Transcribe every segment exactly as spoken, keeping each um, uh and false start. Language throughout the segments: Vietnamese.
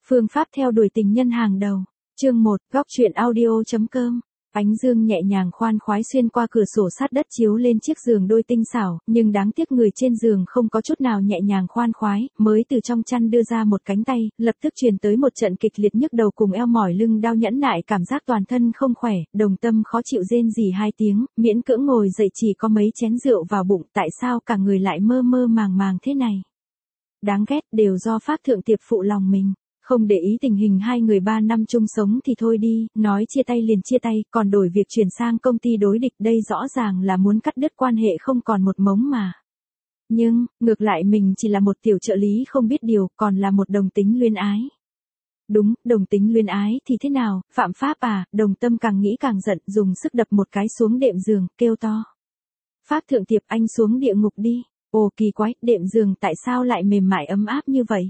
Phương pháp theo đuổi tình nhân hàng đầu. Chương một, góc truyện audio.com. Ánh dương nhẹ nhàng khoan khoái xuyên qua cửa sổ sát đất chiếu lên chiếc giường đôi tinh xảo, nhưng đáng tiếc người trên giường không có chút nào nhẹ nhàng khoan khoái, mới từ trong chăn đưa ra một cánh tay, lập tức truyền tới một trận kịch liệt nhức đầu cùng eo mỏi lưng đau nhẫn nại cảm giác toàn thân không khỏe, Đồng Tâm khó chịu rên rỉ hai tiếng, miễn cưỡng ngồi dậy chỉ có mấy chén rượu vào bụng, tại sao cả người lại mơ mơ màng màng thế này? Đáng ghét, đều do Phác Thượng Tiệp phụ lòng mình. Không để ý tình hình hai người ba năm chung sống thì thôi đi, nói chia tay liền chia tay, còn đổi việc chuyển sang công ty đối địch, đây rõ ràng là muốn cắt đứt quan hệ không còn một mống mà. Nhưng, ngược lại mình chỉ là một tiểu trợ lý không biết điều, còn là một đồng tính luyến ái. Đúng, đồng tính luyến ái thì thế nào, phạm pháp à? Đồng Tâm càng nghĩ càng giận, dùng sức đập một cái xuống đệm giường, kêu to. Phác Thượng Tiệp, anh xuống địa ngục đi. Ồ kỳ quái, đệm giường tại sao lại mềm mại ấm áp như vậy?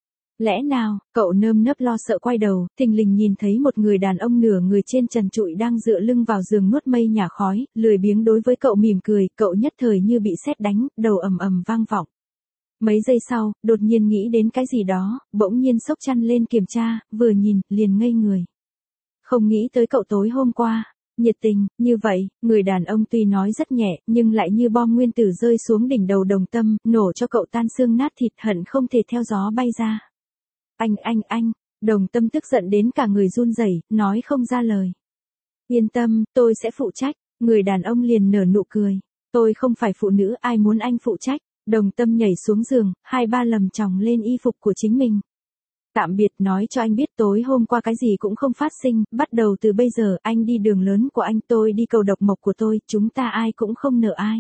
Lẽ nào, cậu nơm nớp lo sợ quay đầu, thình lình nhìn thấy một người đàn ông nửa người trên trần trụi đang dựa lưng vào giường nuốt mây nhả khói, lười biếng đối với cậu mỉm cười, cậu nhất thời như bị sét đánh, đầu ầm ầm vang vọng. Mấy giây sau, đột nhiên nghĩ đến cái gì đó, bỗng nhiên xốc chăn lên kiểm tra, vừa nhìn, liền ngây người. Không nghĩ tới cậu tối hôm qua, nhiệt tình, như vậy, người đàn ông tuy nói rất nhẹ, nhưng lại như bom nguyên tử rơi xuống đỉnh đầu Đồng Tâm, nổ cho cậu tan xương nát thịt hận không thể theo gió bay ra. Anh anh anh, Đồng Tâm tức giận đến cả người run rẩy, nói không ra lời. Yên tâm, tôi sẽ phụ trách, người đàn ông liền nở nụ cười. Tôi không phải phụ nữ, ai muốn anh phụ trách. Đồng Tâm nhảy xuống giường, hai ba lầm chòng lên y phục của chính mình. Tạm biệt, nói cho anh biết tối hôm qua cái gì cũng không phát sinh, bắt đầu từ bây giờ anh đi đường lớn của anh, tôi đi cầu độc mộc của tôi, chúng ta ai cũng không nợ ai.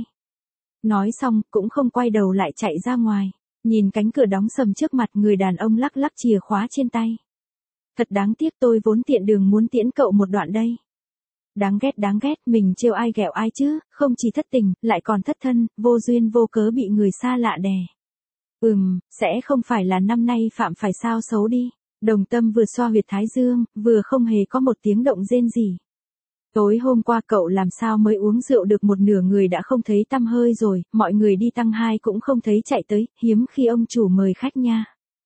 Nói xong, cũng không quay đầu lại chạy ra ngoài. Nhìn cánh cửa đóng sầm trước mặt, người đàn ông lắc lắc chìa khóa trên tay. Thật đáng tiếc, tôi vốn tiện đường muốn tiễn cậu một đoạn đây. Đáng ghét đáng ghét, mình trêu ai ghẹo ai chứ, không chỉ thất tình, lại còn thất thân, vô duyên vô cớ bị người xa lạ đè. Ừm, sẽ không phải là năm nay phạm phải sao xấu đi. Đồng Tâm vừa xoa huyệt thái dương, vừa không hề có một tiếng động rên gì. Tối hôm qua cậu làm sao mới uống rượu được một nửa người đã không thấy tăm hơi rồi, mọi người đi tăng hai cũng không thấy chạy tới, hiếm khi ông chủ mời khách nha.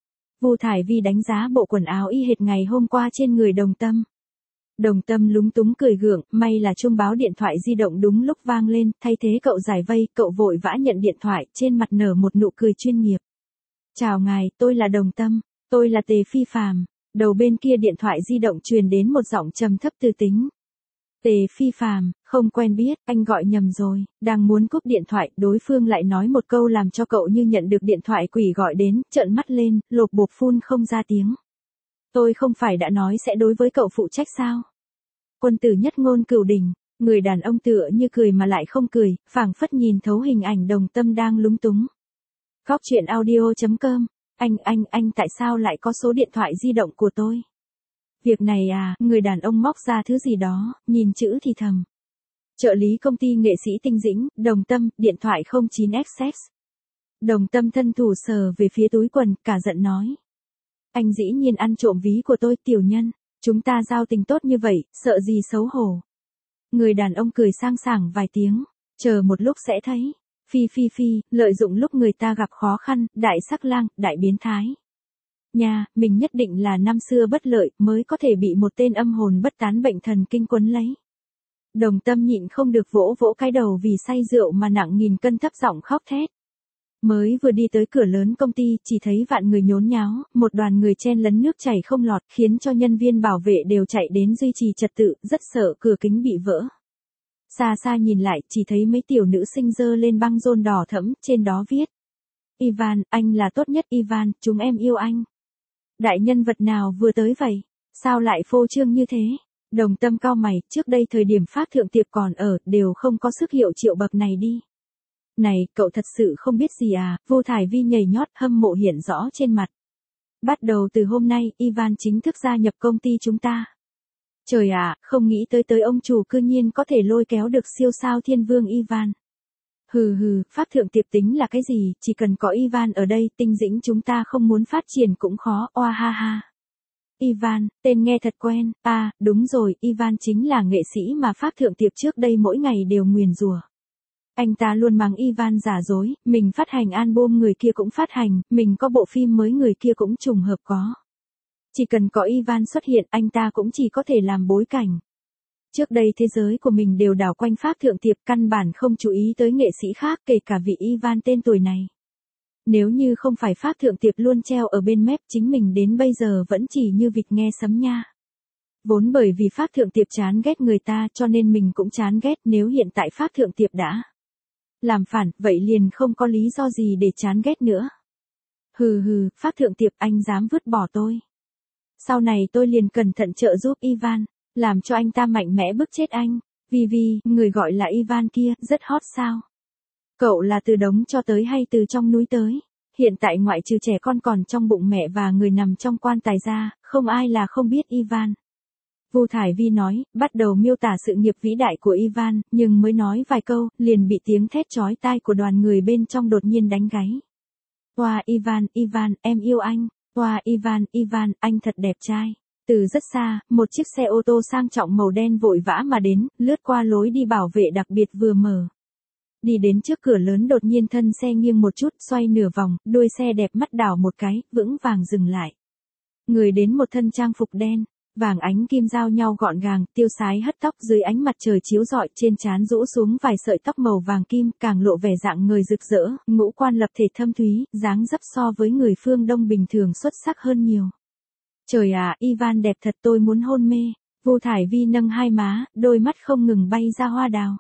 Vu Thải Vi đánh giá bộ quần áo y hệt ngày hôm qua trên người Đồng Tâm. Đồng Tâm lúng túng cười gượng, may là chuông báo điện thoại di động đúng lúc vang lên, thay thế cậu giải vây, cậu vội vã nhận điện thoại, trên mặt nở một nụ cười chuyên nghiệp. Chào ngài, tôi là Đồng Tâm, tôi là Tề Phi Phàm. Đầu bên kia điện thoại di động truyền đến một giọng trầm thấp từ tính. Tề Phi Phàm, không quen biết, anh gọi nhầm rồi, đang muốn cúp điện thoại, đối phương lại nói một câu làm cho cậu như nhận được điện thoại quỷ gọi đến, trợn mắt lên, lột bột phun không ra tiếng. Tôi không phải đã nói sẽ đối với cậu phụ trách sao? Quân tử nhất ngôn cửu đỉnh, người đàn ông tựa như cười mà lại không cười, phảng phất nhìn thấu hình ảnh Đồng Tâm đang lúng túng. Góc truyện audio.com, anh anh anh tại sao lại có số điện thoại di động của tôi? Việc này à, người đàn ông móc ra thứ gì đó, nhìn chữ thì thầm. Trợ lý công ty nghệ sĩ Tinh Dĩnh, Đồng Tâm, điện thoại không chín ích ích. Đồng Tâm thân thủ sờ về phía túi quần, cả giận nói. Anh dĩ nhiên ăn trộm ví của tôi, tiểu nhân, chúng ta giao tình tốt như vậy, sợ gì xấu hổ. Người đàn ông cười sang sảng vài tiếng, chờ một lúc sẽ thấy. Phi phi phi, lợi dụng lúc người ta gặp khó khăn, đại sắc lang, đại biến thái. Nha, mình nhất định là năm xưa bất lợi, mới có thể bị một tên âm hồn bất tán bệnh thần kinh quấn lấy. Đồng Tâm nhịn không được vỗ vỗ cái đầu vì say rượu mà nặng nghìn cân thấp giọng khóc thét. Mới vừa đi tới cửa lớn công ty, chỉ thấy vạn người nhốn nháo, một đoàn người chen lấn nước chảy không lọt, khiến cho nhân viên bảo vệ đều chạy đến duy trì trật tự, rất sợ cửa kính bị vỡ. Xa xa nhìn lại, chỉ thấy mấy tiểu nữ sinh dơ lên băng rôn đỏ thẫm, trên đó viết. Ivan, anh là tốt nhất Ivan, chúng em yêu anh. Đại nhân vật nào vừa tới vậy? Sao lại phô trương như thế? Đồng Tâm cau mày, trước đây thời điểm Phác Thượng Tiệp còn ở, đều không có sức hiệu triệu bậc này đi. Này, cậu thật sự không biết gì à? Vu Thải Vi nhảy nhót, hâm mộ hiện rõ trên mặt. Bắt đầu từ hôm nay, Ivan chính thức gia nhập công ty chúng ta. Trời ạ, không nghĩ tới tới ông chủ cư nhiên có thể lôi kéo được siêu sao thiên vương Ivan. Hừ hừ, Phác Thượng Tiệp tính là cái gì, chỉ cần có Ivan ở đây, Tinh Dĩnh chúng ta không muốn phát triển cũng khó, oa ha ha. Ivan, tên nghe thật quen, à, đúng rồi, Ivan chính là nghệ sĩ mà Phác Thượng Tiệp trước đây mỗi ngày đều nguyền rủa. Anh ta luôn mắng Ivan giả dối, mình phát hành album người kia cũng phát hành, mình có bộ phim mới người kia cũng trùng hợp có. Chỉ cần có Ivan xuất hiện, anh ta cũng chỉ có thể làm bối cảnh. Trước đây thế giới của mình đều đảo quanh Pháp Thượng Tiệp, căn bản không chú ý tới nghệ sĩ khác, kể cả vị Ivan tên tuổi này. Nếu như không phải Pháp Thượng Tiệp luôn treo ở bên mép, chính mình đến bây giờ vẫn chỉ như vịt nghe sấm nha. Vốn bởi vì Pháp Thượng Tiệp chán ghét người ta cho nên mình cũng chán ghét, nếu hiện tại Pháp Thượng Tiệp đã làm phản, vậy liền không có lý do gì để chán ghét nữa. Hừ hừ, Pháp Thượng Tiệp, anh dám vứt bỏ tôi. Sau này tôi liền cẩn thận trợ giúp Ivan, làm cho anh ta mạnh mẽ bức chết anh. Vì vì, người gọi là Ivan kia, rất hot sao? Cậu là từ đống cho tới hay từ trong núi tới? Hiện tại ngoại trừ trẻ con còn trong bụng mẹ và người nằm trong quan tài ra, không ai là không biết Ivan. Vu Thải Vi nói, bắt đầu miêu tả sự nghiệp vĩ đại của Ivan, nhưng mới nói vài câu, liền bị tiếng thét chói tai của đoàn người bên trong đột nhiên đánh gáy. Wow, Ivan, Ivan, em yêu anh. Wow, Ivan, Ivan, anh thật đẹp trai. Từ rất xa, một chiếc xe ô tô sang trọng màu đen vội vã mà đến, lướt qua lối đi bảo vệ đặc biệt vừa mở. Đi đến trước cửa lớn đột nhiên thân xe nghiêng một chút, xoay nửa vòng, đuôi xe đẹp mắt đảo một cái, vững vàng dừng lại. Người đến một thân trang phục đen, vàng ánh kim giao nhau gọn gàng, tiêu sái hất tóc dưới ánh mặt trời chiếu rọi, trên trán rũ xuống vài sợi tóc màu vàng kim, càng lộ vẻ dạng người rực rỡ, ngũ quan lập thể thâm thúy, dáng dấp so với người phương Đông bình thường xuất sắc hơn nhiều. Trời à, Ivan đẹp thật, tôi muốn hôn mê. Vu Thải Vi nâng hai má, đôi mắt không ngừng bay ra hoa đào.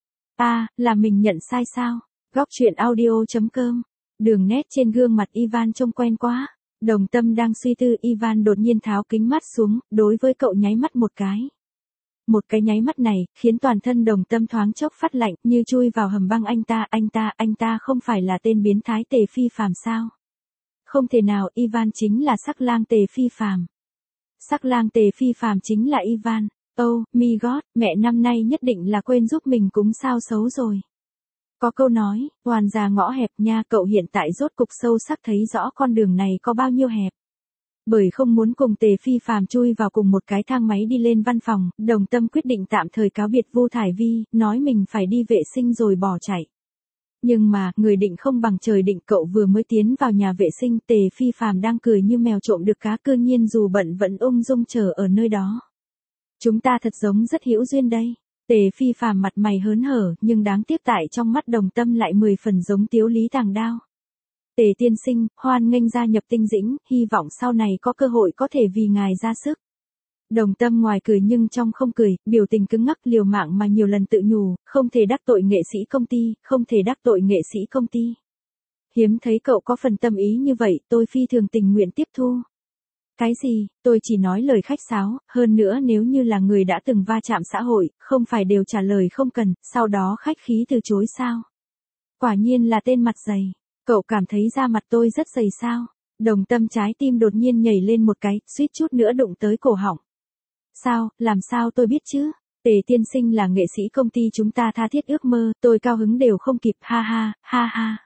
À, là mình nhận sai sao? Góc truyện audio chấm com. Đường nét trên gương mặt Ivan trông quen quá. Đồng Tâm đang suy tư, Ivan đột nhiên tháo kính mắt xuống, đối với cậu nháy mắt một cái. Một cái nháy mắt này, khiến toàn thân Đồng Tâm thoáng chốc phát lạnh, như chui vào hầm băng. Anh ta, anh ta, anh ta không phải là tên biến thái Tề Phi Phàm sao? Không thể nào, Ivan chính là Sắc Lang Tề Phi Phàm. Sắc Lang Tề Phi Phàm chính là Ivan. Oh, my God, mẹ năm nay nhất định là quên giúp mình cúng sao xấu rồi. Có câu nói, hoàn già ngõ hẹp nha, cậu hiện tại rốt cục sâu sắc thấy rõ con đường này có bao nhiêu hẹp. Bởi không muốn cùng Tề Phi Phàm chui vào cùng một cái thang máy đi lên văn phòng, Đồng Tâm quyết định tạm thời cáo biệt Vu Thải Vi, nói mình phải đi vệ sinh rồi bỏ chạy. Nhưng mà, người định không bằng trời định, cậu vừa mới tiến vào nhà vệ sinh, Tề Phi Phàm đang cười như mèo trộm được cá, cư nhiên dù bận vẫn ung dung chờ ở nơi đó. Chúng ta thật giống rất hữu duyên đây. Tề Phi Phàm mặt mày hớn hở, nhưng đáng tiếc tại trong mắt Đồng Tâm lại mười phần giống Tiếu Lý Tàng Đao. Tề tiên sinh, hoan nghênh gia nhập Tinh Dĩnh, hy vọng sau này có cơ hội có thể vì ngài ra sức. Đồng Tâm ngoài cười nhưng trong không cười, biểu tình cứng ngắc, liều mạng mà nhiều lần tự nhủ, không thể đắc tội nghệ sĩ công ty, không thể đắc tội nghệ sĩ công ty. Hiếm thấy cậu có phần tâm ý như vậy, tôi phi thường tình nguyện tiếp thu. Cái gì, tôi chỉ nói lời khách sáo, hơn nữa nếu như là người đã từng va chạm xã hội, không phải đều trả lời không cần, sau đó khách khí từ chối sao? Quả nhiên là tên mặt dày, cậu cảm thấy da mặt tôi rất dày sao? Đồng Tâm trái tim đột nhiên nhảy lên một cái, suýt chút nữa đụng tới cổ họng. Sao, làm sao tôi biết chứ? Tề tiên sinh là nghệ sĩ công ty chúng ta tha thiết ước mơ, tôi cao hứng đều không kịp, ha ha, ha ha.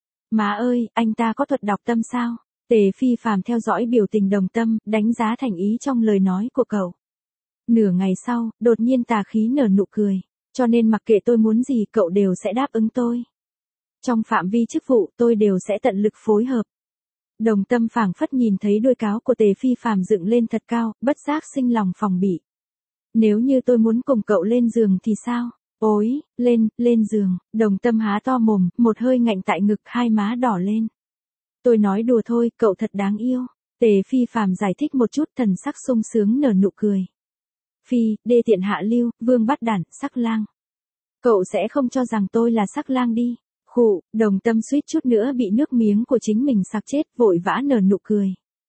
Má ơi, anh ta có thuật đọc tâm sao? Tề Phi Phàm theo dõi biểu tình Đồng Tâm, đánh giá thành ý trong lời nói của cậu. Nửa ngày sau, đột nhiên tà khí nở nụ cười, cho nên mặc kệ tôi muốn gì cậu đều sẽ đáp ứng tôi. Trong phạm vi chức vụ tôi đều sẽ tận lực phối hợp. Đồng Tâm phảng phất nhìn thấy đuôi cáo của Tề Phi Phàm dựng lên thật cao, bất giác sinh lòng phòng bị. Nếu như tôi muốn cùng cậu lên giường thì sao? Ôi, lên, lên giường. Đồng Tâm há to mồm, một hơi ngạnh tại ngực, hai má đỏ lên. Tôi nói đùa thôi, cậu thật đáng yêu. Tề Phi Phàm giải thích một chút, thần sắc sung sướng nở nụ cười. Phi, đê tiện hạ lưu, vương bắt đản, Sắc Lang. Cậu sẽ không cho rằng tôi là Sắc Lang đi. Khụ, Đồng Tâm suýt chút nữa bị nước miếng của chính mình sặc chết, vội vã nở nụ cười.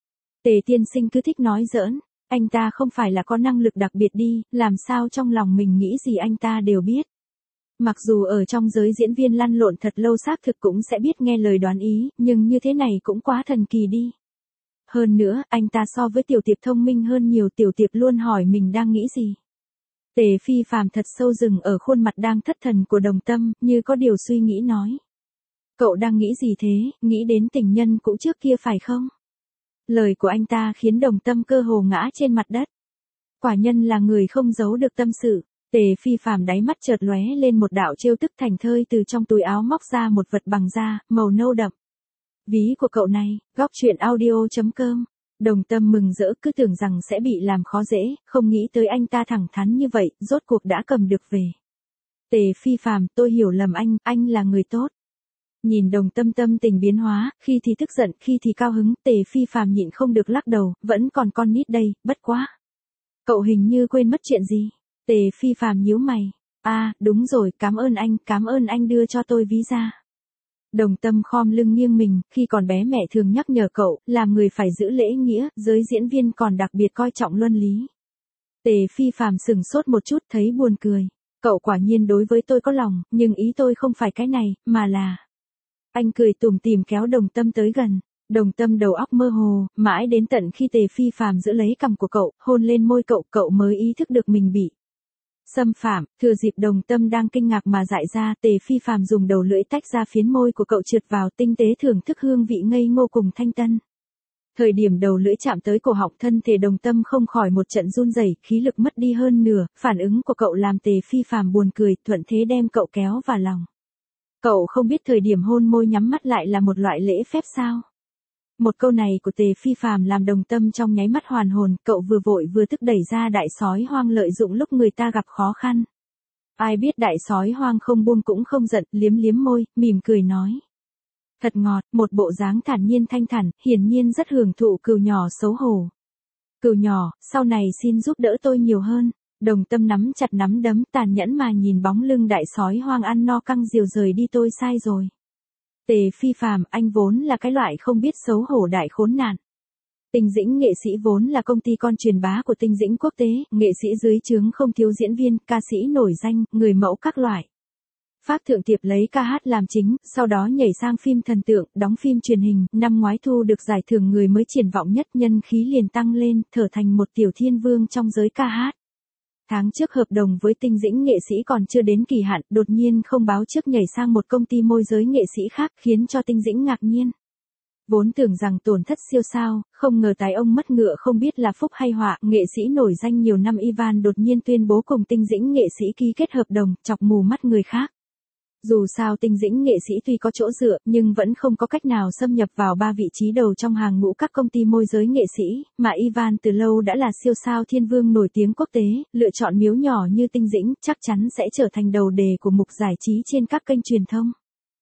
Tề tiên sinh cứ thích nói giỡn, anh ta không phải là có năng lực đặc biệt đi, làm sao trong lòng mình nghĩ gì anh ta đều biết. Mặc dù ở trong giới diễn viên lăn lộn thật lâu xác thực cũng sẽ biết nghe lời đoán ý, nhưng như thế này cũng quá thần kỳ đi. Hơn nữa, anh ta so với Tiểu Tiệp thông minh hơn nhiều, Tiểu Tiệp luôn hỏi mình đang nghĩ gì. Tề Phi Phàm thật sâu dừng ở khuôn mặt đang thất thần của Đồng Tâm, như có điều suy nghĩ nói. Cậu đang nghĩ gì thế, nghĩ đến tình nhân cũ trước kia phải không? Lời của anh ta khiến Đồng Tâm cơ hồ ngã trên mặt đất. Quả nhân là người không giấu được tâm sự. Tề Phi Phàm đáy mắt chợt lóe lên một đạo trêu tức, thành thơi từ trong túi áo móc ra một vật bằng da, màu nâu đậm. Ví của cậu này, góc truyện audio chấm com. Đồng Tâm mừng rỡ, cứ tưởng rằng sẽ bị làm khó dễ, không nghĩ tới anh ta thẳng thắn như vậy, rốt cuộc đã cầm được về. Tề Phi Phàm, tôi hiểu lầm anh, anh là người tốt. Nhìn Đồng Tâm tâm tình biến hóa, khi thì tức giận, khi thì cao hứng, Tề Phi Phàm nhịn không được lắc đầu, vẫn còn con nít đây, bất quá. Cậu hình như quên mất chuyện gì. Tề Phi Phàm nhíu mày. À, đúng rồi, cảm ơn anh, cảm ơn anh đưa cho tôi visa. Đồng Tâm khom lưng nghiêng mình, khi còn bé mẹ thường nhắc nhở cậu, làm người phải giữ lễ nghĩa, giới diễn viên còn đặc biệt coi trọng luân lý. Tề Phi Phàm sừng sốt một chút, thấy buồn cười. Cậu quả nhiên đối với tôi có lòng, nhưng ý tôi không phải cái này, mà là... Anh cười tủm tỉm kéo Đồng Tâm tới gần. Đồng Tâm đầu óc mơ hồ, mãi đến tận khi Tề Phi Phàm giữ lấy cằm của cậu, hôn lên môi cậu, cậu mới ý thức được mình bị xâm phạm. Thừa dịp Đồng Tâm đang kinh ngạc mà dại ra, Tề Phi Phàm dùng đầu lưỡi tách ra phiến môi của cậu, trượt vào, tinh tế thưởng thức hương vị ngây ngô cùng thanh tân. Thời điểm đầu lưỡi chạm tới cổ họng, thân thể Đồng Tâm không khỏi một trận run rẩy, khí lực mất đi hơn nửa, phản ứng của cậu làm Tề Phi Phàm buồn cười, thuận thế đem cậu kéo vào lòng. Cậu không biết thời điểm hôn môi nhắm mắt lại là một loại lễ phép sao? Một câu này của Tề Phi Phàm làm Đồng Tâm trong nháy mắt hoàn hồn, cậu vừa vội vừa tức đẩy ra đại sói hoang lợi dụng lúc người ta gặp khó khăn. Ai biết đại sói hoang không buông cũng không giận, liếm liếm môi, mỉm cười nói. Thật ngọt, một bộ dáng thản nhiên thanh thản, hiển nhiên rất hưởng thụ. Cừu nhỏ xấu hổ. Cừu nhỏ, sau này xin giúp đỡ tôi nhiều hơn. Đồng Tâm nắm chặt nắm đấm, tàn nhẫn mà nhìn bóng lưng đại sói hoang ăn no căng diều rời đi. Tôi sai rồi. Tề Phi Phàm, anh vốn là cái loại không biết xấu hổ đại khốn nạn. Tinh Dĩnh nghệ sĩ vốn là công ty con truyền bá của Tinh Dĩnh Quốc tế, nghệ sĩ dưới trướng không thiếu diễn viên, ca sĩ nổi danh, người mẫu các loại. Phác Thượng Tiệp lấy ca hát làm chính, sau đó nhảy sang phim thần tượng, đóng phim truyền hình, năm ngoái thu được giải thưởng người mới triển vọng nhất, nhân khí liền tăng lên, trở thành một tiểu thiên vương trong giới ca hát. Tháng trước hợp đồng với Tinh Dĩnh nghệ sĩ còn chưa đến kỳ hạn, đột nhiên không báo trước nhảy sang một công ty môi giới nghệ sĩ khác, khiến cho Tinh Dĩnh ngạc nhiên. Vốn tưởng rằng tổn thất siêu sao, không ngờ tài ông mất ngựa không biết là phúc hay họa, nghệ sĩ nổi danh nhiều năm Ivan đột nhiên tuyên bố cùng Tinh Dĩnh nghệ sĩ ký kết hợp đồng, chọc mù mắt người khác. Dù sao Tinh Dĩnh nghệ sĩ tuy có chỗ dựa, nhưng vẫn không có cách nào xâm nhập vào ba vị trí đầu trong hàng ngũ các công ty môi giới nghệ sĩ, mà Ivan từ lâu đã là siêu sao thiên vương nổi tiếng quốc tế, lựa chọn miếu nhỏ như Tinh Dĩnh, chắc chắn sẽ trở thành đầu đề của mục giải trí trên các kênh truyền thông.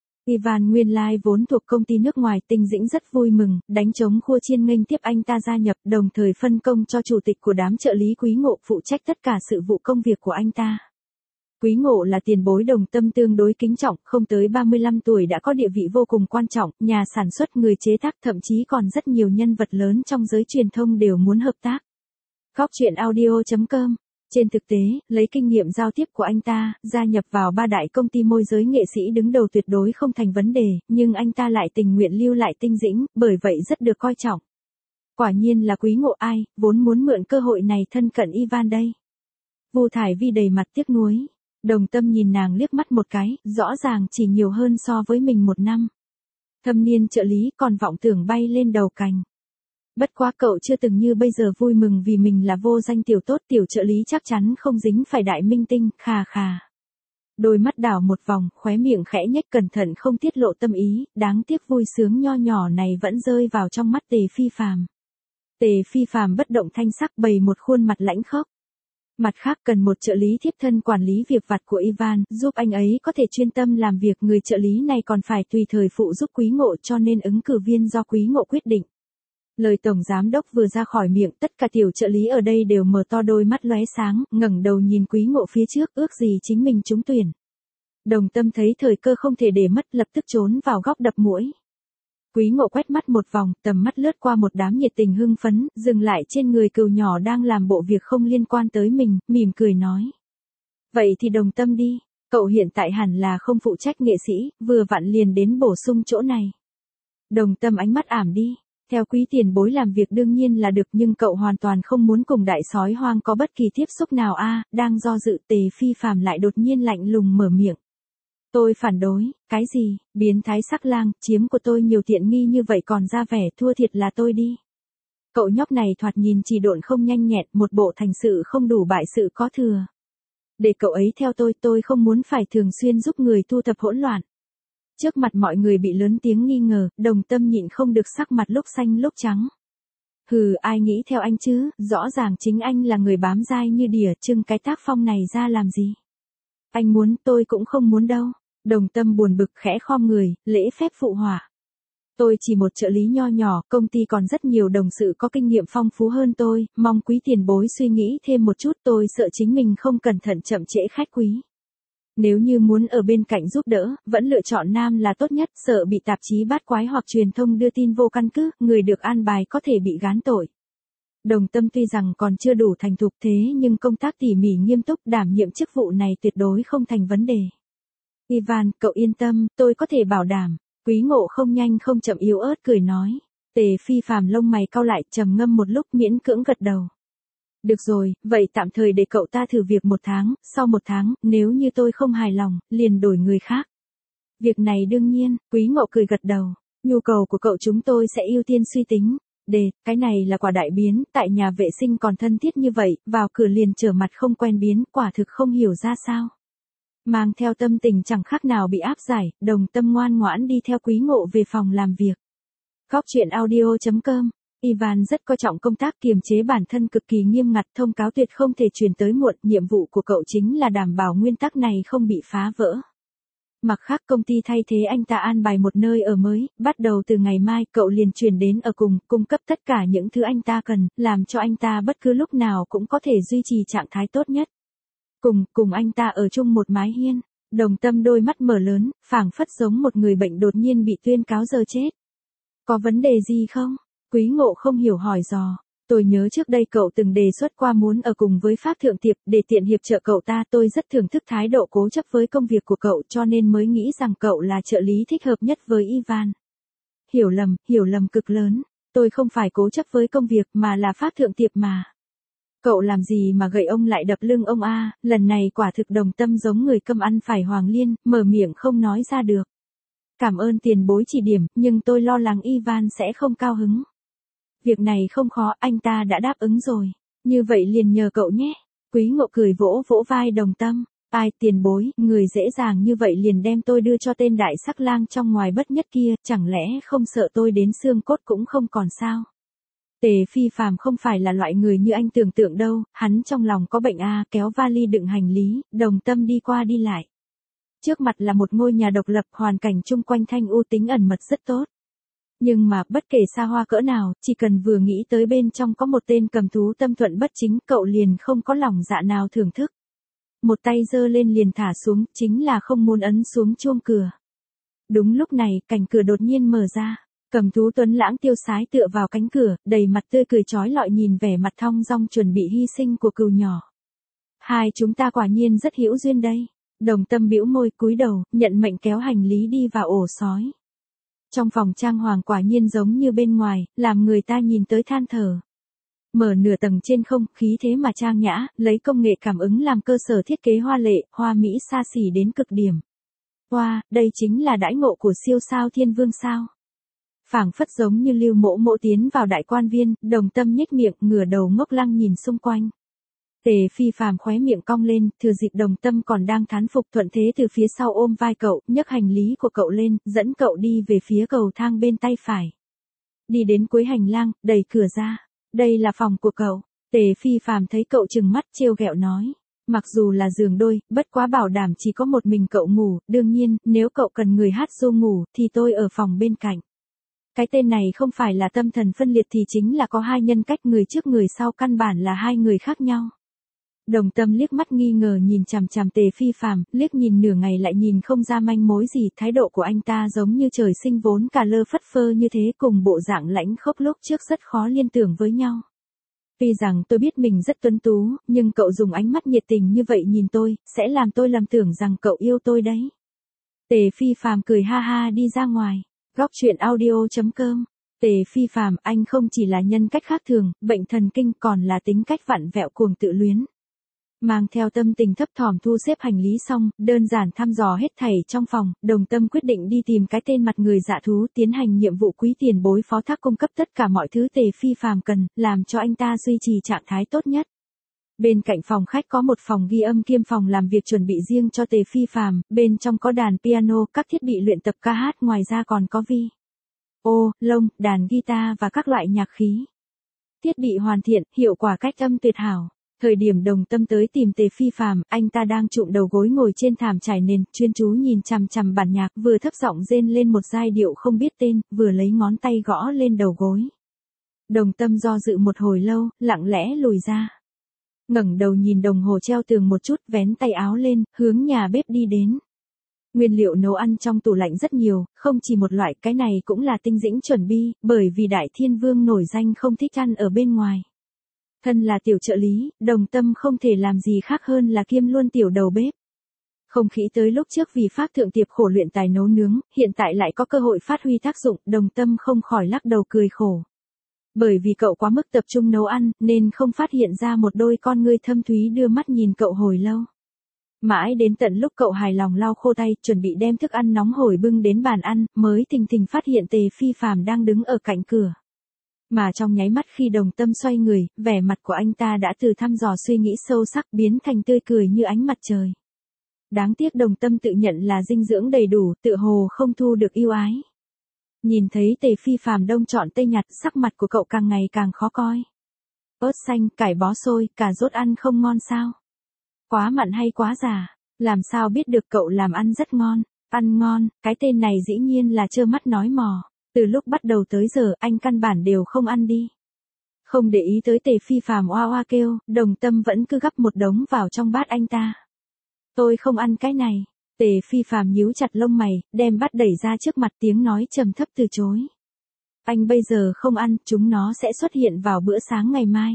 Ivan nguyên lai vốn thuộc công ty nước ngoài, Tinh Dĩnh rất vui mừng, đánh trống khua chiên nghênh tiếp anh ta gia nhập, đồng thời phân công cho chủ tịch của đám trợ lý Quý Ngộ phụ trách tất cả sự vụ công việc của anh ta. Quý Ngộ là tiền bối Đồng Tâm tương đối kính trọng, không tới ba mươi lăm tuổi đã có địa vị vô cùng quan trọng, nhà sản xuất, người chế tác, thậm chí còn rất nhiều nhân vật lớn trong giới truyền thông đều muốn hợp tác. Góc truyện audio chấm com. Trên thực tế, lấy kinh nghiệm giao tiếp của anh ta, gia nhập vào ba đại công ty môi giới nghệ sĩ đứng đầu tuyệt đối không thành vấn đề, nhưng anh ta lại tình nguyện lưu lại Tinh Dĩnh, bởi vậy rất được coi trọng. Quả nhiên là Quý Ngộ ai, vốn muốn mượn cơ hội này thân cận Ivan đây. Vu Thải Vi đầy mặt tiếc nuối. Đồng Tâm nhìn nàng liếc mắt một cái, rõ ràng chỉ nhiều hơn so với mình một năm. Thâm niên trợ lý còn vọng tưởng bay lên đầu cành. Bất quá cậu chưa từng như bây giờ vui mừng vì mình là vô danh tiểu tốt, tiểu trợ lý chắc chắn không dính phải đại minh tinh, khà khà. Đôi mắt đảo một vòng, khóe miệng khẽ nhếch cẩn thận không tiết lộ tâm ý, đáng tiếc vui sướng nho nhỏ này vẫn rơi vào trong mắt Tề Phi Phàm. Tề Phi Phàm bất động thanh sắc bày một khuôn mặt lãnh khốc. Mặt khác cần một trợ lý thiếp thân quản lý việc vặt của Ivan, giúp anh ấy có thể chuyên tâm làm việc, người trợ lý này còn phải tùy thời phụ giúp Quý Ngộ cho nên ứng cử viên do Quý Ngộ quyết định. Lời tổng giám đốc vừa ra khỏi miệng, tất cả tiểu trợ lý ở đây đều mở to đôi mắt lóe sáng, ngẩng đầu nhìn Quý Ngộ phía trước, ước gì chính mình trúng tuyển. Đồng Tâm thấy thời cơ không thể để mất, lập tức trốn vào góc đập muỗi. Quý Ngộ quét mắt một vòng, tầm mắt lướt qua một đám nhiệt tình hưng phấn, dừng lại trên người cừu nhỏ đang làm bộ việc không liên quan tới mình, mỉm cười nói. Vậy thì Đồng Tâm đi, cậu hiện tại hẳn là không phụ trách nghệ sĩ, vừa vặn liền đến bổ sung chỗ này. Đồng Tâm ánh mắt ảm đi, theo Quý tiền bối làm việc đương nhiên là được, nhưng cậu hoàn toàn không muốn cùng đại sói hoang có bất kỳ tiếp xúc nào a. À, đang do dự, Tề Phi Phàm lại đột nhiên lạnh lùng mở miệng. Tôi phản đối, cái gì, biến thái sắc lang, chiếm của tôi nhiều tiện nghi như vậy còn ra vẻ, thua thiệt là tôi đi. Cậu nhóc này thoạt nhìn chỉ độn không nhanh nhẹn, một bộ thành sự không đủ bại sự có thừa. Để cậu ấy theo tôi, tôi không muốn phải thường xuyên giúp người thu thập hỗn loạn. Trước mặt mọi người bị lớn tiếng nghi ngờ, Đồng Tâm nhịn không được sắc mặt lúc xanh lúc trắng. Hừ, ai nghĩ theo anh chứ, rõ ràng chính anh là người bám dai như đỉa, trưng cái tác phong này ra làm gì. Anh muốn, tôi cũng không muốn đâu. Đồng Tâm buồn bực khẽ khom người, lễ phép phụ họa. Tôi chỉ một trợ lý nho nhỏ, công ty còn rất nhiều đồng sự có kinh nghiệm phong phú hơn tôi, mong quý tiền bối suy nghĩ thêm một chút, tôi sợ chính mình không cẩn thận chậm trễ khách quý. Nếu như muốn ở bên cạnh giúp đỡ, vẫn lựa chọn nam là tốt nhất, sợ bị tạp chí bát quái hoặc truyền thông đưa tin vô căn cứ, người được an bài có thể bị gán tội. Đồng Tâm tuy rằng còn chưa đủ thành thục thế nhưng công tác tỉ mỉ nghiêm túc đảm nhiệm chức vụ này tuyệt đối không thành vấn đề. Ivan, cậu yên tâm, tôi có thể bảo đảm. Quý Ngộ không nhanh không chậm yếu ớt cười nói. Tề Phi Phàm lông mày cau lại, trầm ngâm một lúc miễn cưỡng gật đầu. Được rồi, vậy tạm thời để cậu ta thử việc một tháng, sau một tháng, nếu như tôi không hài lòng, liền đổi người khác. Việc này đương nhiên, Quý Ngộ cười gật đầu. Nhu cầu của cậu chúng tôi sẽ ưu tiên suy tính. Đề, cái này là quả đại biến, tại nhà vệ sinh còn thân thiết như vậy, vào cửa liền trở mặt không quen biến, quả thực không hiểu ra sao. Mang theo tâm tình chẳng khác nào bị áp giải, Đồng Tâm ngoan ngoãn đi theo Quý Ngộ về phòng làm việc. Góc chuyện audio chấm com. Ivan rất coi trọng công tác kiềm chế bản thân cực kỳ nghiêm ngặt, thông cáo tuyệt không thể truyền tới muộn, nhiệm vụ của cậu chính là đảm bảo nguyên tắc này không bị phá vỡ. Mặt khác công ty thay thế anh ta an bài một nơi ở mới, bắt đầu từ ngày mai cậu liền chuyển đến ở cùng, cung cấp tất cả những thứ anh ta cần, làm cho anh ta bất cứ lúc nào cũng có thể duy trì trạng thái tốt nhất. Cùng, cùng anh ta ở chung một mái hiên, Đồng Tâm đôi mắt mở lớn, phảng phất giống một người bệnh đột nhiên bị tuyên cáo giờ chết. Có vấn đề gì không? Quý Ngộ không hiểu hỏi dò. Tôi nhớ trước đây cậu từng đề xuất qua muốn ở cùng với Pháp Thượng Tiệp, để tiện hiệp trợ cậu ta, tôi rất thưởng thức thái độ cố chấp với công việc của cậu cho nên mới nghĩ rằng cậu là trợ lý thích hợp nhất với Ivan. Hiểu lầm, hiểu lầm cực lớn, tôi không phải cố chấp với công việc mà là Pháp Thượng Tiệp mà. Cậu làm gì mà gậy ông lại đập lưng ông a, lần này quả thực Đồng Tâm giống người câm ăn phải hoàng liên, mở miệng không nói ra được. Cảm ơn tiền bối chỉ điểm, nhưng tôi lo lắng Ivan sẽ không cao hứng. Việc này không khó, anh ta đã đáp ứng rồi. Như vậy liền nhờ cậu nhé. Quý Ngộ cười vỗ vỗ vai Đồng Tâm. Ai tiền bối, người dễ dàng như vậy liền đem tôi đưa cho tên đại sắc lang trong ngoài bất nhất kia, chẳng lẽ không sợ tôi đến xương cốt cũng không còn sao? Tề Phi Phàm không phải là loại người như anh tưởng tượng đâu, hắn trong lòng có bệnh a, kéo vali đựng hành lý, Đồng Tâm đi qua đi lại. Trước mặt là một ngôi nhà độc lập, hoàn cảnh chung quanh thanh u tính ẩn mật rất tốt. Nhưng mà bất kể xa hoa cỡ nào, chỉ cần vừa nghĩ tới bên trong có một tên cầm thú tâm thuận bất chính, cậu liền không có lòng dạ nào thưởng thức. Một tay giơ lên liền thả xuống, chính là không muốn ấn xuống chuông cửa. Đúng lúc này, cánh cửa đột nhiên mở ra. Cầm thú tuấn lãng tiêu sái tựa vào cánh cửa, đầy mặt tươi cười chói lọi nhìn vẻ mặt thong dong chuẩn bị hy sinh của cừu nhỏ. Hai chúng ta quả nhiên rất hữu duyên đây. Đồng Tâm bĩu môi cúi đầu, nhận mệnh kéo hành lý đi vào ổ sói. Trong phòng trang hoàng quả nhiên giống như bên ngoài, làm người ta nhìn tới than thở. Mở nửa tầng trên không, khí thế mà trang nhã, lấy công nghệ cảm ứng làm cơ sở thiết kế hoa lệ, hoa mỹ xa xỉ đến cực điểm. Wow, đây chính là đãi ngộ của siêu sao thiên vương sao. Phảng phất giống như Lưu Mỗ Mỗ tiến vào đại quan viên, Đồng Tâm nhếch miệng, ngửa đầu ngốc lăng nhìn xung quanh. Tề Phi Phàm khóe miệng cong lên, thừa dịp Đồng Tâm còn đang thán phục thuận thế từ phía sau ôm vai cậu, nhấc hành lý của cậu lên, dẫn cậu đi về phía cầu thang bên tay phải. Đi đến cuối hành lang, đẩy cửa ra. Đây là phòng của cậu. Tề Phi Phàm thấy cậu trừng mắt trêu ghẹo nói. Mặc dù là giường đôi, bất quá bảo đảm chỉ có một mình cậu ngủ, đương nhiên, nếu cậu cần người hát ru ngủ, thì tôi ở phòng bên cạnh. Cái tên này không phải là tâm thần phân liệt thì chính là có hai nhân cách, người trước người sau căn bản là hai người khác nhau. Đồng Tâm liếc mắt nghi ngờ nhìn chằm chằm Tề Phi Phàm, liếc nhìn nửa ngày lại nhìn không ra manh mối gì, thái độ của anh ta giống như trời sinh vốn cả lơ phất phơ như thế, cùng bộ dạng lãnh khốc lúc trước rất khó liên tưởng với nhau. Tuy rằng tôi biết mình rất tuấn tú, nhưng cậu dùng ánh mắt nhiệt tình như vậy nhìn tôi, sẽ làm tôi lầm tưởng rằng cậu yêu tôi đấy. Tề Phi Phàm cười ha ha đi ra ngoài. Góc chuyện audio chấm com. Tề Phi Phàm, anh không chỉ là nhân cách khác thường, bệnh thần kinh, còn là tính cách vặn vẹo cuồng tự luyến. Mang theo tâm tình thấp thỏm thu xếp hành lý xong, đơn giản thăm dò hết thảy trong phòng, Đồng Tâm quyết định đi tìm cái tên mặt người dạ thú, tiến hành nhiệm vụ quý tiền bối phó thác cung cấp tất cả mọi thứ Tề Phi Phàm cần, làm cho anh ta duy trì trạng thái tốt nhất. Bên cạnh phòng khách có một phòng ghi âm kiêm phòng làm việc chuẩn bị riêng cho Tề Phi Phàm, bên trong có đàn piano, các thiết bị luyện tập ca hát, ngoài ra còn có vi ô, lông, đàn guitar và các loại nhạc khí. Thiết bị hoàn thiện, hiệu quả cách âm tuyệt hảo. Thời điểm Đồng Tâm tới tìm Tề Phi Phàm, anh ta đang trụm đầu gối ngồi trên thảm trải nền, chuyên chú nhìn chằm chằm bản nhạc, vừa thấp giọng rên lên một giai điệu không biết tên, vừa lấy ngón tay gõ lên đầu gối. Đồng Tâm do dự một hồi lâu, lặng lẽ lùi ra. Ngẩng đầu nhìn đồng hồ treo tường một chút, vén tay áo lên, hướng nhà bếp đi đến. Nguyên liệu nấu ăn trong tủ lạnh rất nhiều, không chỉ một loại, cái này cũng là Tinh Dĩnh chuẩn bị, bởi vì Đại Thiên Vương nổi danh không thích ăn ở bên ngoài. Thân là tiểu trợ lý, Đồng Tâm không thể làm gì khác hơn là kiêm luôn tiểu đầu bếp. Không nghĩ tới lúc trước vì Pháp thượng tiệp khổ luyện tài nấu nướng, hiện tại lại có cơ hội phát huy tác dụng, Đồng Tâm không khỏi lắc đầu cười khổ. Bởi vì cậu quá mức tập trung nấu ăn, nên không phát hiện ra một đôi con ngươi thâm thúy đưa mắt nhìn cậu hồi lâu. Mãi đến tận lúc cậu hài lòng lau khô tay, chuẩn bị đem thức ăn nóng hổi bưng đến bàn ăn, mới thình thình phát hiện Tề Phi Phàm đang đứng ở cạnh cửa. Mà trong nháy mắt khi Đồng Tâm xoay người, vẻ mặt của anh ta đã từ thăm dò suy nghĩ sâu sắc biến thành tươi cười như ánh mặt trời. Đáng tiếc Đồng Tâm tự nhận là dinh dưỡng đầy đủ, tựa hồ không thu được yêu ái. Nhìn thấy Tề Phi Phàm đông chọn tây nhặt, sắc mặt của cậu càng ngày càng khó coi. Ớt xanh, cải bó xôi, cà rốt ăn không ngon sao? Quá mặn hay quá già? Làm sao biết được cậu làm ăn rất ngon? Ăn ngon, cái tên này dĩ nhiên là trơ mắt nói mò. Từ lúc bắt đầu tới giờ anh căn bản đều không ăn đi. Không để ý tới Tề Phi Phàm oa oa kêu, Đồng Tâm vẫn cứ gắp một đống vào trong bát anh ta. Tôi không ăn cái này. Tề Phi Phàm nhíu chặt lông mày, đem bát đẩy ra trước mặt, tiếng nói trầm thấp từ chối. Anh bây giờ không ăn, chúng nó sẽ xuất hiện vào bữa sáng ngày mai.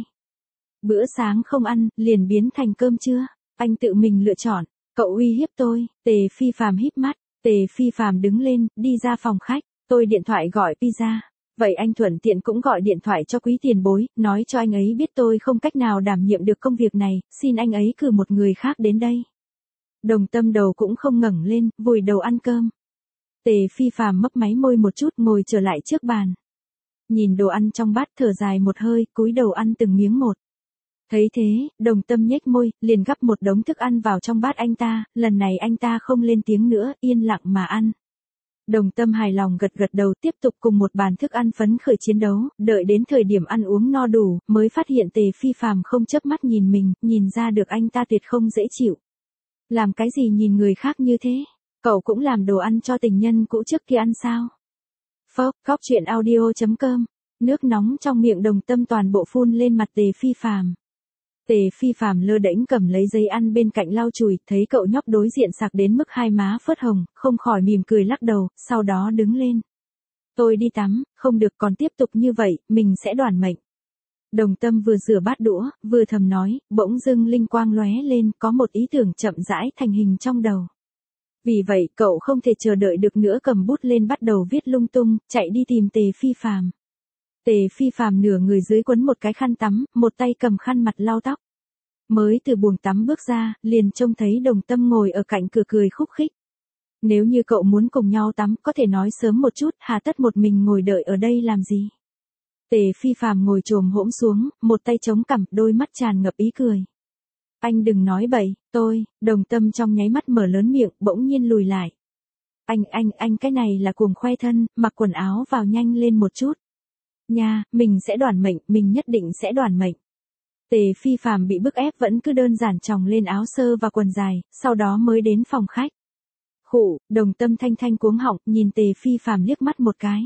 Bữa sáng không ăn, liền biến thành cơm trưa. Anh tự mình lựa chọn. Cậu uy hiếp tôi. Tề Phi Phàm híp mắt. Tề Phi Phàm đứng lên, đi ra phòng khách. Tôi điện thoại gọi pizza. Vậy anh thuận tiện cũng gọi điện thoại cho Quý tiền bối, nói cho anh ấy biết tôi không cách nào đảm nhiệm được công việc này, xin anh ấy cử một người khác đến đây. Đồng Tâm đầu cũng không ngẩng lên, vùi đầu ăn cơm. Tề Phi Phàm mấp máy môi một chút, ngồi trở lại trước bàn. Nhìn đồ ăn trong bát, thở dài một hơi, cúi đầu ăn từng miếng một. Thấy thế, Đồng Tâm nhếch môi, liền gắp một đống thức ăn vào trong bát anh ta, lần này anh ta không lên tiếng nữa, yên lặng mà ăn. Đồng Tâm hài lòng gật gật đầu, tiếp tục cùng một bàn thức ăn phấn khởi chiến đấu, đợi đến thời điểm ăn uống no đủ, mới phát hiện Tề Phi Phàm không chớp mắt nhìn mình, nhìn ra được anh ta tuyệt không dễ chịu. Làm cái gì nhìn người khác như thế? Cậu cũng làm đồ ăn cho tình nhân cũ trước kia ăn sao? Phốc, góc chuyện audio chấm com. Nước nóng trong miệng Đồng Tâm toàn bộ phun lên mặt Tề Phi Phàm. Tề Phi Phàm lơ đễnh cầm lấy giấy ăn bên cạnh lau chùi, thấy cậu nhóc đối diện sặc đến mức hai má phớt hồng, không khỏi mỉm cười lắc đầu, sau đó đứng lên. Tôi đi tắm, không được, còn tiếp tục như vậy, mình sẽ đoản mệnh. Đồng Tâm vừa rửa bát đũa, vừa thầm nói, bỗng dưng linh quang lóe lên, có một ý tưởng chậm rãi thành hình trong đầu. Vì vậy, cậu không thể chờ đợi được nữa, cầm bút lên bắt đầu viết lung tung, chạy đi tìm Tề Phi Phàm. Tề Phi Phàm nửa người dưới quấn một cái khăn tắm, một tay cầm khăn mặt lau tóc. Mới từ buồng tắm bước ra, liền trông thấy Đồng Tâm ngồi ở cạnh cửa cười khúc khích. Nếu như cậu muốn cùng nhau tắm, có thể nói sớm một chút, hà tất một mình ngồi đợi ở đây làm gì? Tề Phi Phàm ngồi chồm hỗn xuống, một tay chống cằm, đôi mắt tràn ngập ý cười. Anh đừng nói bậy, tôi, Đồng Tâm trong nháy mắt mở lớn miệng, bỗng nhiên lùi lại. Anh, anh, anh cái này là cuồng khoe thân, mặc quần áo vào nhanh lên một chút. Nha, mình sẽ đoản mệnh, mình nhất định sẽ đoản mệnh. Tề Phi Phàm bị bức ép vẫn cứ đơn giản chòng lên áo sơ và quần dài, sau đó mới đến phòng khách. Khụ, Đồng Tâm thanh thanh cuống họng, nhìn Tề Phi Phàm liếc mắt một cái.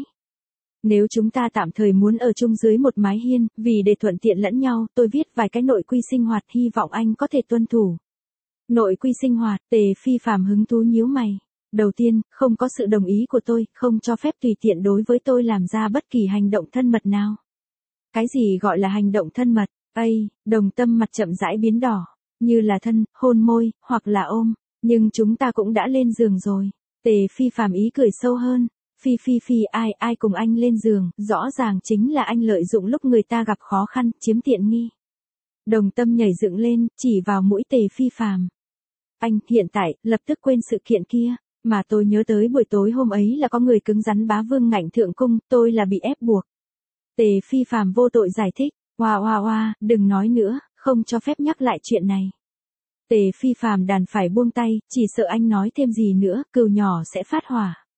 Nếu chúng ta tạm thời muốn ở chung dưới một mái hiên, vì để thuận tiện lẫn nhau, tôi viết vài cái nội quy sinh hoạt, hy vọng anh có thể tuân thủ. Nội quy sinh hoạt, Tề Phi Phàm hứng thú nhíu mày. Đầu tiên, không có sự đồng ý của tôi, không cho phép tùy tiện đối với tôi làm ra bất kỳ hành động thân mật nào. Cái gì gọi là hành động thân mật? Ây, Đồng Tâm mặt chậm rãi biến đỏ, như là thân, hôn môi, hoặc là ôm, nhưng chúng ta cũng đã lên giường rồi. Tề Phi Phàm ý cười sâu hơn. Phi phi phi, ai ai cùng anh lên giường, rõ ràng chính là anh lợi dụng lúc người ta gặp khó khăn, chiếm tiện nghi. Đồng Tâm nhảy dựng lên, chỉ vào mũi Tề Phi Phàm. Anh, hiện tại, lập tức quên sự kiện kia, mà tôi nhớ tới buổi tối hôm ấy là có người cứng rắn bá vương ngạnh thượng cung, tôi là bị ép buộc. Tề Phi Phàm vô tội giải thích, oa oa oa, đừng nói nữa, không cho phép nhắc lại chuyện này. Tề Phi Phàm đành phải buông tay, chỉ sợ anh nói thêm gì nữa, cừu nhỏ sẽ phát hỏa.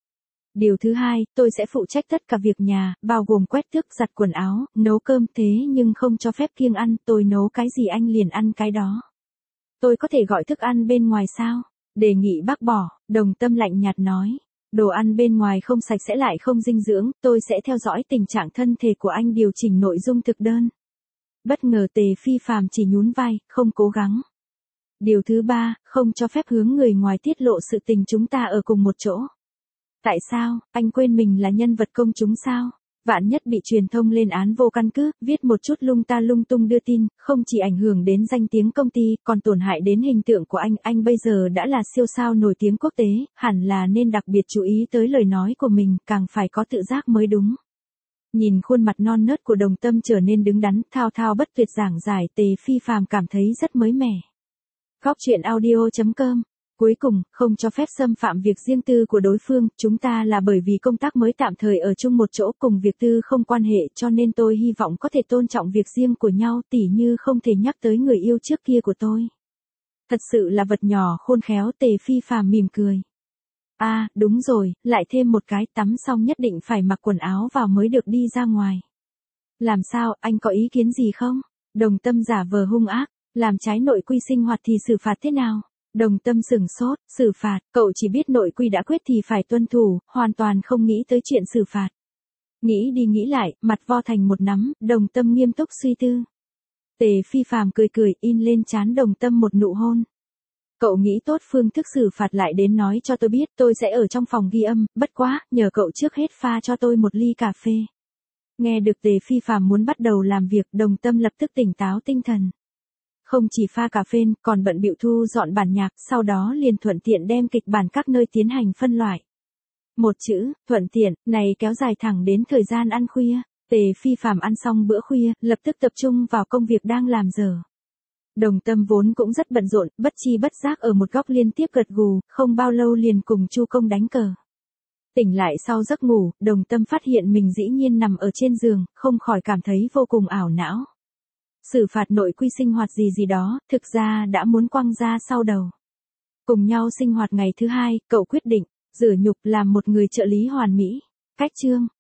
Điều thứ hai, tôi sẽ phụ trách tất cả việc nhà, bao gồm quét tước, giặt quần áo, nấu cơm, thế nhưng không cho phép kiêng ăn, tôi nấu cái gì anh liền ăn cái đó. Tôi có thể gọi thức ăn bên ngoài sao? Đề nghị bác bỏ, Đồng Tâm lạnh nhạt nói. Đồ ăn bên ngoài không sạch sẽ lại không dinh dưỡng, tôi sẽ theo dõi tình trạng thân thể của anh điều chỉnh nội dung thực đơn. Bất ngờ Tề Phi Phàm chỉ nhún vai, không cố gắng. Điều thứ ba, không cho phép hướng người ngoài tiết lộ sự tình chúng ta ở cùng một chỗ. Tại sao, anh quên mình là nhân vật công chúng sao? Vạn nhất bị truyền thông lên án vô căn cứ, viết một chút lung ta lung tung đưa tin, không chỉ ảnh hưởng đến danh tiếng công ty, còn tổn hại đến hình tượng của anh. Anh bây giờ đã là siêu sao nổi tiếng quốc tế, hẳn là nên đặc biệt chú ý tới lời nói của mình, càng phải có tự giác mới đúng. Nhìn khuôn mặt non nớt của Đồng Tâm trở nên đứng đắn, thao thao bất tuyệt giảng giải, Tề Phi Phàm cảm thấy rất mới mẻ. Góc truyện audio chấm com. Cuối cùng, không cho phép xâm phạm việc riêng tư của đối phương, chúng ta là bởi vì công tác mới tạm thời ở chung một chỗ, cùng việc tư không quan hệ, cho nên tôi hy vọng có thể tôn trọng việc riêng của nhau, tỉ như không thể nhắc tới người yêu trước kia của tôi. Thật sự là vật nhỏ khôn khéo. Tề Phi Phàm mỉm cười. À, đúng rồi, lại thêm một cái, tắm xong nhất định phải mặc quần áo vào mới được đi ra ngoài. Làm sao, anh có ý kiến gì không? Đồng Tâm giả vờ hung ác, làm trái nội quy sinh hoạt thì xử phạt thế nào? Đồng Tâm sửng sốt, xử phạt, cậu chỉ biết nội quy đã quyết thì phải tuân thủ, hoàn toàn không nghĩ tới chuyện xử phạt. Nghĩ đi nghĩ lại, mặt vo thành một nắm, Đồng Tâm nghiêm túc suy tư. Tề Phi Phàm cười cười, in lên trán Đồng Tâm một nụ hôn. Cậu nghĩ tốt phương thức xử phạt lại đến nói cho tôi biết, tôi sẽ ở trong phòng ghi âm, bất quá, nhờ cậu trước hết pha cho tôi một ly cà phê. Nghe được Tề Phi Phàm muốn bắt đầu làm việc, Đồng Tâm lập tức tỉnh táo tinh thần. Không chỉ pha cà phê, còn bận bịu thu dọn bản nhạc, sau đó liền thuận tiện đem kịch bản các nơi tiến hành phân loại. Một chữ, thuận tiện, này kéo dài thẳng đến thời gian ăn khuya. Tề Phi Phàm ăn xong bữa khuya, lập tức tập trung vào công việc đang làm giờ. Đồng Tâm vốn cũng rất bận rộn, bất chi bất giác ở một góc liên tiếp gật gù, không bao lâu liền cùng Chu Công đánh cờ. Tỉnh lại sau giấc ngủ, Đồng Tâm phát hiện mình dĩ nhiên nằm ở trên giường, không khỏi cảm thấy vô cùng ảo não. Xử phạt nội quy sinh hoạt gì gì đó, thực ra đã muốn quăng ra sau đầu. Cùng nhau sinh hoạt ngày thứ hai, cậu quyết định, rửa nhục làm một người trợ lý hoàn mỹ. Cách chương.